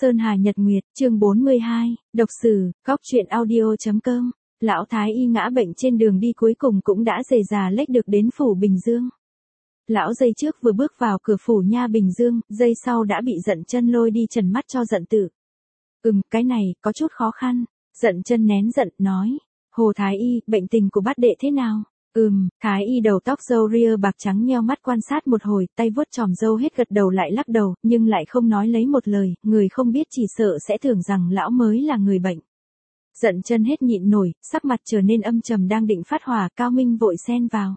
Sơn Hà Nhật Nguyệt, chương 42, độc sử, góc truyện audio.com. Lão Thái Y ngã bệnh trên đường đi cuối cùng cũng đã dề dà lách được đến phủ Bình Dương. Lão dây trước vừa bước vào cửa phủ nha Bình Dương, dây sau đã bị Dận Chân lôi đi trần mắt cho Dận Tự. Cái này, có chút khó khăn. Dận Chân nén giận, nói. Hồ Thái Y, bệnh tình của bát đệ thế nào? Thái Y đầu tóc râu ria bạc trắng nheo mắt quan sát một hồi, tay vuốt chòm râu hết gật đầu lại lắc đầu, nhưng lại không nói lấy một lời, người không biết chỉ sợ sẽ tưởng rằng lão mới là người bệnh. Dận Chân hết nhịn nổi, sắc mặt trở nên âm trầm đang định phát hỏa, Cao Minh vội xen vào.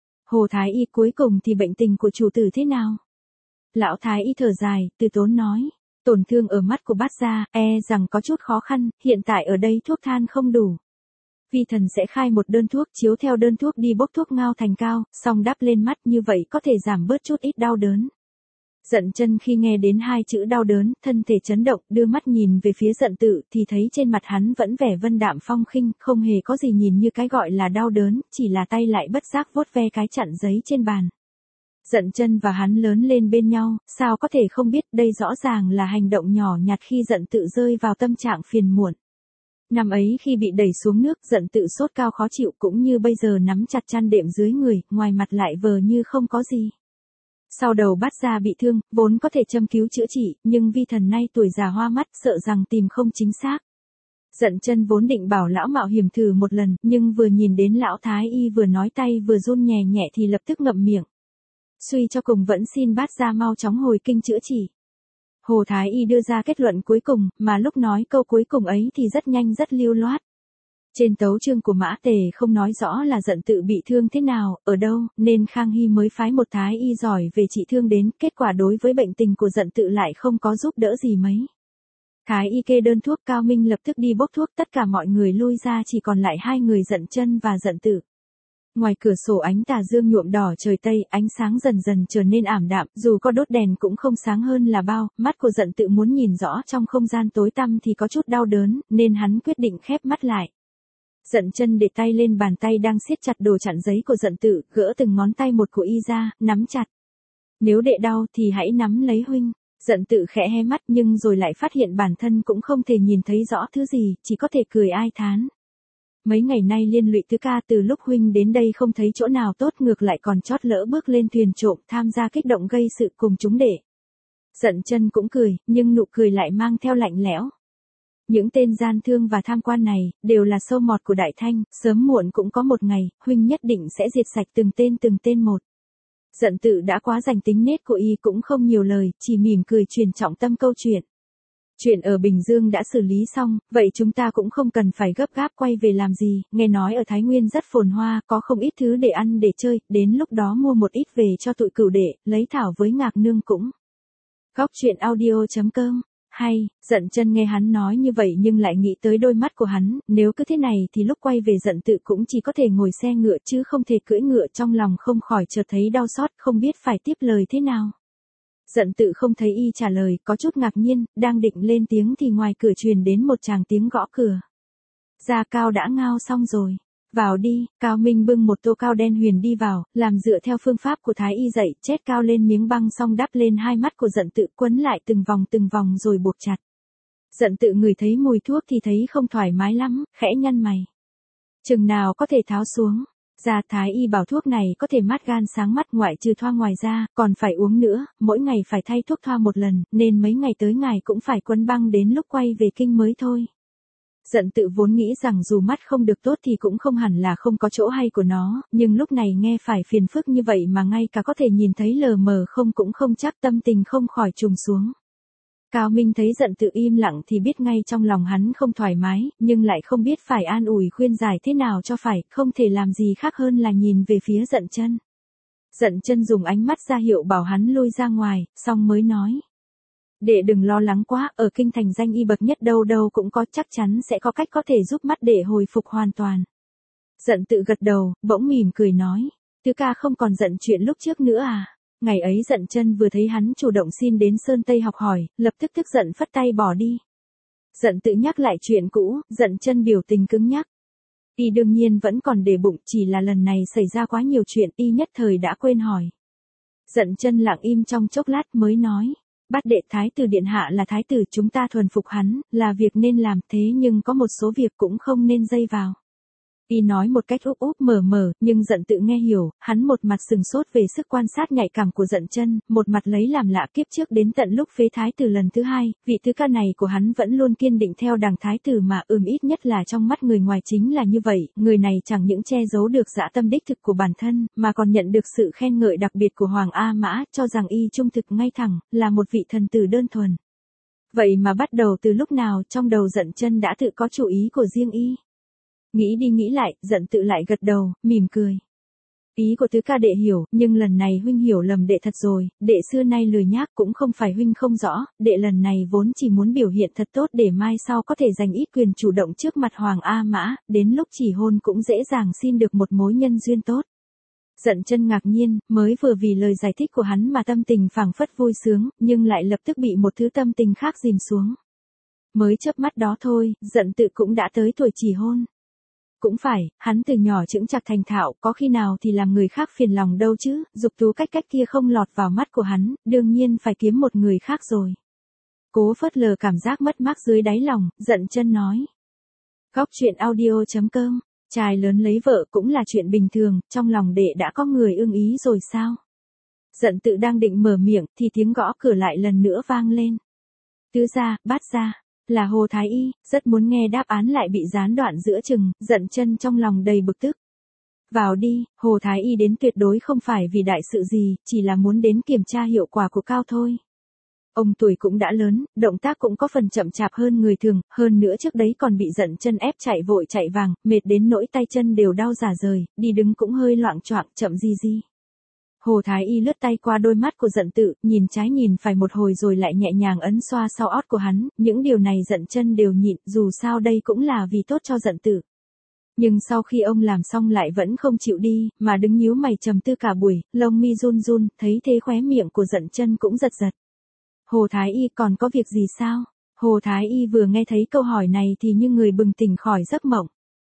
Hồ Thái Y, cuối cùng thì bệnh tình của chủ tử thế nào? Lão Thái Y thở dài, từ tốn nói. Tổn thương ở mắt của bát gia, rằng có chút khó khăn, hiện tại ở đây thuốc than không đủ. Vi thần sẽ khai một đơn thuốc, chiếu theo đơn thuốc đi bốc thuốc ngao thành cao, xong đắp lên mắt, như vậy có thể giảm bớt chút ít đau đớn. Dận Chân khi nghe đến hai chữ đau đớn, thân thể chấn động, đưa mắt nhìn về phía Dận Tự thì thấy trên mặt hắn vẫn vẻ vân đạm phong khinh, không hề có gì nhìn như cái gọi là đau đớn, chỉ là tay lại bất giác vuốt ve cái chặn giấy trên bàn. Dận Chân và hắn lớn lên bên nhau, sao có thể không biết, đây rõ ràng là hành động nhỏ nhặt khi Dận Tự rơi vào tâm trạng phiền muộn. Năm ấy khi bị đẩy xuống nước, Dận Tự sốt cao khó chịu cũng như bây giờ nắm chặt chăn đệm dưới người, ngoài mặt lại vờ như không có gì. Sau đầu bát gia bị thương, vốn có thể châm cứu chữa trị, nhưng vi thần nay tuổi già hoa mắt, sợ rằng tìm không chính xác. Dận Chân vốn định bảo lão mạo hiểm thử một lần, nhưng vừa nhìn đến lão Thái Y vừa nói tay vừa run nhẹ nhẹ thì lập tức ngậm miệng. Suy cho cùng vẫn xin bát gia mau chóng hồi kinh chữa trị. Hồ Thái Y đưa ra kết luận cuối cùng, mà lúc nói câu cuối cùng ấy thì rất nhanh rất lưu loát. Trên tấu chương của Mã Tề không nói rõ là Dận Tự bị thương thế nào, ở đâu, nên Khang Hy mới phái một Thái Y giỏi về trị thương đến, kết quả đối với bệnh tình của Dận Tự lại không có giúp đỡ gì mấy. Thái Y kê đơn thuốc, Cao Minh lập tức đi bốc thuốc, tất cả mọi người lui ra, chỉ còn lại hai người Dận Chân và Dận Tự. Ngoài cửa sổ ánh tà dương nhuộm đỏ trời Tây, ánh sáng dần dần trở nên ảm đạm, dù có đốt đèn cũng không sáng hơn là bao, mắt của Dận Tự muốn nhìn rõ trong không gian tối tăm thì có chút đau đớn, nên hắn quyết định khép mắt lại. Dận Chân để tay lên bàn tay đang siết chặt đồ chặn giấy của Dận Tự, gỡ từng ngón tay một của y ra, nắm chặt. Nếu đệ đau thì hãy nắm lấy huynh. Dận Tự khẽ hé mắt nhưng rồi lại phát hiện bản thân cũng không thể nhìn thấy rõ thứ gì, chỉ có thể cười ai thán. Mấy ngày nay liên lụy Tứ ca, từ lúc huynh đến đây không thấy chỗ nào tốt, ngược lại còn chót lỡ bước lên thuyền trộm, tham gia kích động gây sự cùng chúng đệ. Dận Chân cũng cười, nhưng nụ cười lại mang theo lạnh lẽo. Những tên gian thương và tham quan này, đều là sâu mọt của Đại Thanh, sớm muộn cũng có một ngày, huynh nhất định sẽ diệt sạch từng tên một. Dận Tự đã quá rành tính nết của y cũng không nhiều lời, chỉ mỉm cười truyền trọng tâm câu chuyện. Chuyện ở Bình Dương đã xử lý xong, vậy chúng ta cũng không cần phải gấp gáp quay về làm gì, nghe nói ở Thái Nguyên rất phồn hoa, có không ít thứ để ăn để chơi, đến lúc đó mua một ít về cho tụi cửu đệ, lấy thảo với Ngạc Nương cũng. Góc truyện audio.com. Hay, Dận Chân nghe hắn nói như vậy nhưng lại nghĩ tới đôi mắt của hắn, nếu cứ thế này thì lúc quay về Dận Tự cũng chỉ có thể ngồi xe ngựa chứ không thể cưỡi ngựa, trong lòng không khỏi chợt thấy đau xót, không biết phải tiếp lời thế nào. Dận Tự không thấy y trả lời, có chút ngạc nhiên, đang định lên tiếng thì ngoài cửa truyền đến một tràng tiếng gõ cửa. Gia Cao đã ngao xong rồi. Vào đi. Cao Minh bưng một tô cao đen huyền đi vào, làm dựa theo phương pháp của Thái Y dạy, chét cao lên miếng băng xong đắp lên hai mắt của Dận Tự, quấn lại từng vòng rồi buộc chặt. Dận Tự ngửi thấy mùi thuốc thì thấy không thoải mái lắm, khẽ nhăn mày. Chừng nào có thể tháo xuống? Thái Y bảo thuốc này có thể mát gan sáng mắt, ngoại trừ thoa ngoài ra, còn phải uống nữa, mỗi ngày phải thay thuốc thoa một lần, nên mấy ngày tới ngài cũng phải quấn băng đến lúc quay về kinh mới thôi. Dận Tự vốn nghĩ rằng dù mắt không được tốt thì cũng không hẳn là không có chỗ hay của nó, nhưng lúc này nghe phải phiền phức như vậy mà ngay cả có thể nhìn thấy lờ mờ không cũng không chắc, tâm tình không khỏi trùng xuống. Cao Minh thấy Dận Tự im lặng thì biết ngay trong lòng hắn không thoải mái, nhưng lại không biết phải an ủi khuyên giải thế nào cho phải, không thể làm gì khác hơn là nhìn về phía Dận Chân. Dận Chân dùng ánh mắt ra hiệu bảo hắn lui ra ngoài, xong mới nói. Đệ đừng lo lắng quá, ở kinh thành danh y bậc nhất đâu đâu cũng có, chắc chắn sẽ có cách có thể giúp mắt đệ hồi phục hoàn toàn. Dận Tự gật đầu, bỗng mỉm cười nói. Tứ ca không còn giận chuyện lúc trước nữa à? Ngày ấy Dận Chân vừa thấy hắn chủ động xin đến Sơn Tây học hỏi, lập tức tức giận phất tay bỏ đi. Dận Tự nhắc lại chuyện cũ, Dận Chân biểu tình cứng nhắc. Y đương nhiên vẫn còn để bụng, chỉ là lần này xảy ra quá nhiều chuyện, y nhất thời đã quên hỏi. Dận Chân lặng im trong chốc lát mới nói. Bát đệ, thái tử điện hạ là thái tử, chúng ta thuần phục hắn, là việc nên làm, thế nhưng có một số việc cũng không nên dây vào. Y nói một cách úp úp mở mở, nhưng Dận Tự nghe hiểu, hắn một mặt sừng sốt về sức quan sát nhạy cảm của Dận Chân, một mặt lấy làm lạ kiếp trước đến tận lúc phế thái tử lần thứ hai, vị tứ ca này của hắn vẫn luôn kiên định theo đảng thái tử mà ít nhất là trong mắt người ngoài chính là như vậy, người này chẳng những che giấu được dã tâm đích thực của bản thân, mà còn nhận được sự khen ngợi đặc biệt của Hoàng A Mã, cho rằng y trung thực ngay thẳng, là một vị thần tử đơn thuần. Vậy mà bắt đầu từ lúc nào trong đầu Dận Chân đã tự có chủ ý của riêng y? Nghĩ đi nghĩ lại, Dận Tự lại gật đầu, mỉm cười. Ý của tứ ca đệ hiểu, nhưng lần này huynh hiểu lầm đệ thật rồi, đệ xưa nay lười nhác cũng không phải huynh không rõ, đệ lần này vốn chỉ muốn biểu hiện thật tốt để mai sau có thể giành ít quyền chủ động trước mặt Hoàng A Mã, đến lúc chỉ hôn cũng dễ dàng xin được một mối nhân duyên tốt. Dận Chân ngạc nhiên, mới vừa vì lời giải thích của hắn mà tâm tình phảng phất vui sướng, nhưng lại lập tức bị một thứ tâm tình khác dìm xuống. Mới chớp mắt đó thôi, Dận Tự cũng đã tới tuổi chỉ hôn. Cũng phải, hắn từ nhỏ chững chạc thành thạo, có khi nào thì làm người khác phiền lòng đâu chứ, Dục Tú cách kia không lọt vào mắt của hắn, đương nhiên phải kiếm một người khác rồi. Cố phớt lờ cảm giác mất mát dưới đáy lòng, Dận Chân nói. Góc truyện audio.com, trai lớn lấy vợ cũng là chuyện bình thường, trong lòng đệ đã có người ưng ý rồi sao? Dận Tự đang định mở miệng, thì tiếng gõ cửa lại lần nữa vang lên. Tứ gia, bát gia. Là Hồ Thái Y, rất muốn nghe đáp án lại bị gián đoạn giữa chừng, Dận Chân trong lòng đầy bực tức. Vào đi, Hồ Thái Y đến tuyệt đối không phải vì đại sự gì, chỉ là muốn đến kiểm tra hiệu quả của cao thôi. Ông tuổi cũng đã lớn, động tác cũng có phần chậm chạp hơn người thường, hơn nữa trước đấy còn bị Dận Chân ép chạy vội chạy vàng, mệt đến nỗi tay chân đều đau rả rời, đi đứng cũng hơi loạng choạng, chậm gì gì. Hồ Thái Y lướt tay qua đôi mắt của Dận Tự, nhìn trái nhìn phải một hồi rồi lại nhẹ nhàng ấn xoa sau ót của hắn, những điều này Dận Chân đều nhịn, dù sao đây cũng là vì tốt cho Dận Tự. Nhưng sau khi ông làm xong lại vẫn không chịu đi, mà đứng nhíu mày trầm tư cả buổi, lông mi run run, thấy thế khóe miệng của Dận Chân cũng giật giật. Hồ Thái Y còn có việc gì sao? Hồ Thái Y vừa nghe thấy câu hỏi này thì như người bừng tỉnh khỏi giấc mộng.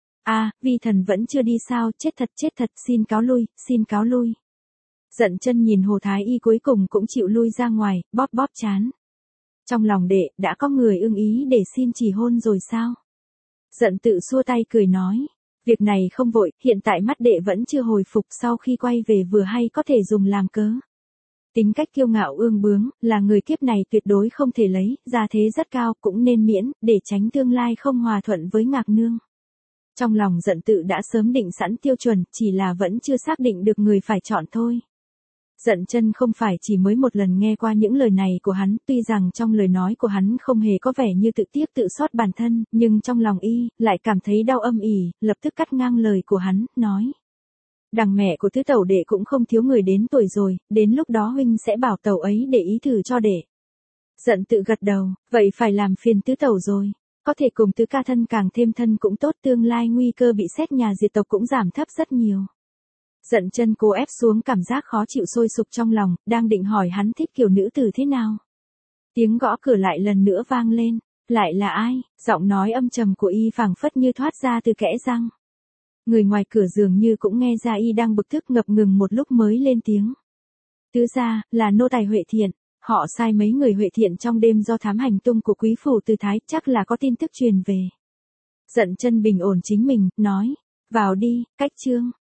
Vi thần vẫn chưa đi sao, chết thật, xin cáo lui, xin cáo lui. Dận Chân nhìn Hồ Thái Y cuối cùng cũng chịu lui ra ngoài, bóp bóp trán. Trong lòng đệ, đã có người ưng ý để xin chỉ hôn rồi sao? Dận Tự xua tay cười nói. Việc này không vội, hiện tại mắt đệ vẫn chưa hồi phục, sau khi quay về vừa hay có thể dùng làm cớ. Tính cách kiêu ngạo ương bướng, là người kiếp này tuyệt đối không thể lấy, gia thế rất cao, cũng nên miễn, để tránh tương lai không hòa thuận với Ngạc Nương. Trong lòng Dận Tự đã sớm định sẵn tiêu chuẩn, chỉ là vẫn chưa xác định được người phải chọn thôi. Dận Chân không phải chỉ mới một lần nghe qua những lời này của hắn, tuy rằng trong lời nói của hắn không hề có vẻ như tự tiếc tự xót bản thân, nhưng trong lòng y, lại cảm thấy đau âm ỉ, lập tức cắt ngang lời của hắn, nói. Đằng mẹ của tứ tẩu đệ cũng không thiếu người đến tuổi rồi, đến lúc đó huynh sẽ bảo tẩu ấy để ý thử cho đệ. Dận Tự gật đầu, vậy phải làm phiền tứ tẩu rồi. Có thể cùng tứ ca thân càng thêm thân cũng tốt, tương lai nguy cơ bị xét nhà diệt tộc cũng giảm thấp rất nhiều. Dận Chân cố ép xuống cảm giác khó chịu sôi sục trong lòng, đang định hỏi hắn thích kiểu nữ tử thế nào. Tiếng gõ cửa lại lần nữa vang lên, lại là ai? Giọng nói âm trầm của y phảng phất như thoát ra từ kẽ răng. Người ngoài cửa dường như cũng nghe ra y đang bực tức, ngập ngừng một lúc mới lên tiếng. Tứ gia, là nô tài Huệ Thiện, họ sai mấy người Huệ Thiện trong đêm do thám hành tung của quý phủ Từ Thái, chắc là có tin tức truyền về. Dận Chân bình ổn chính mình, nói, vào đi, cách chương.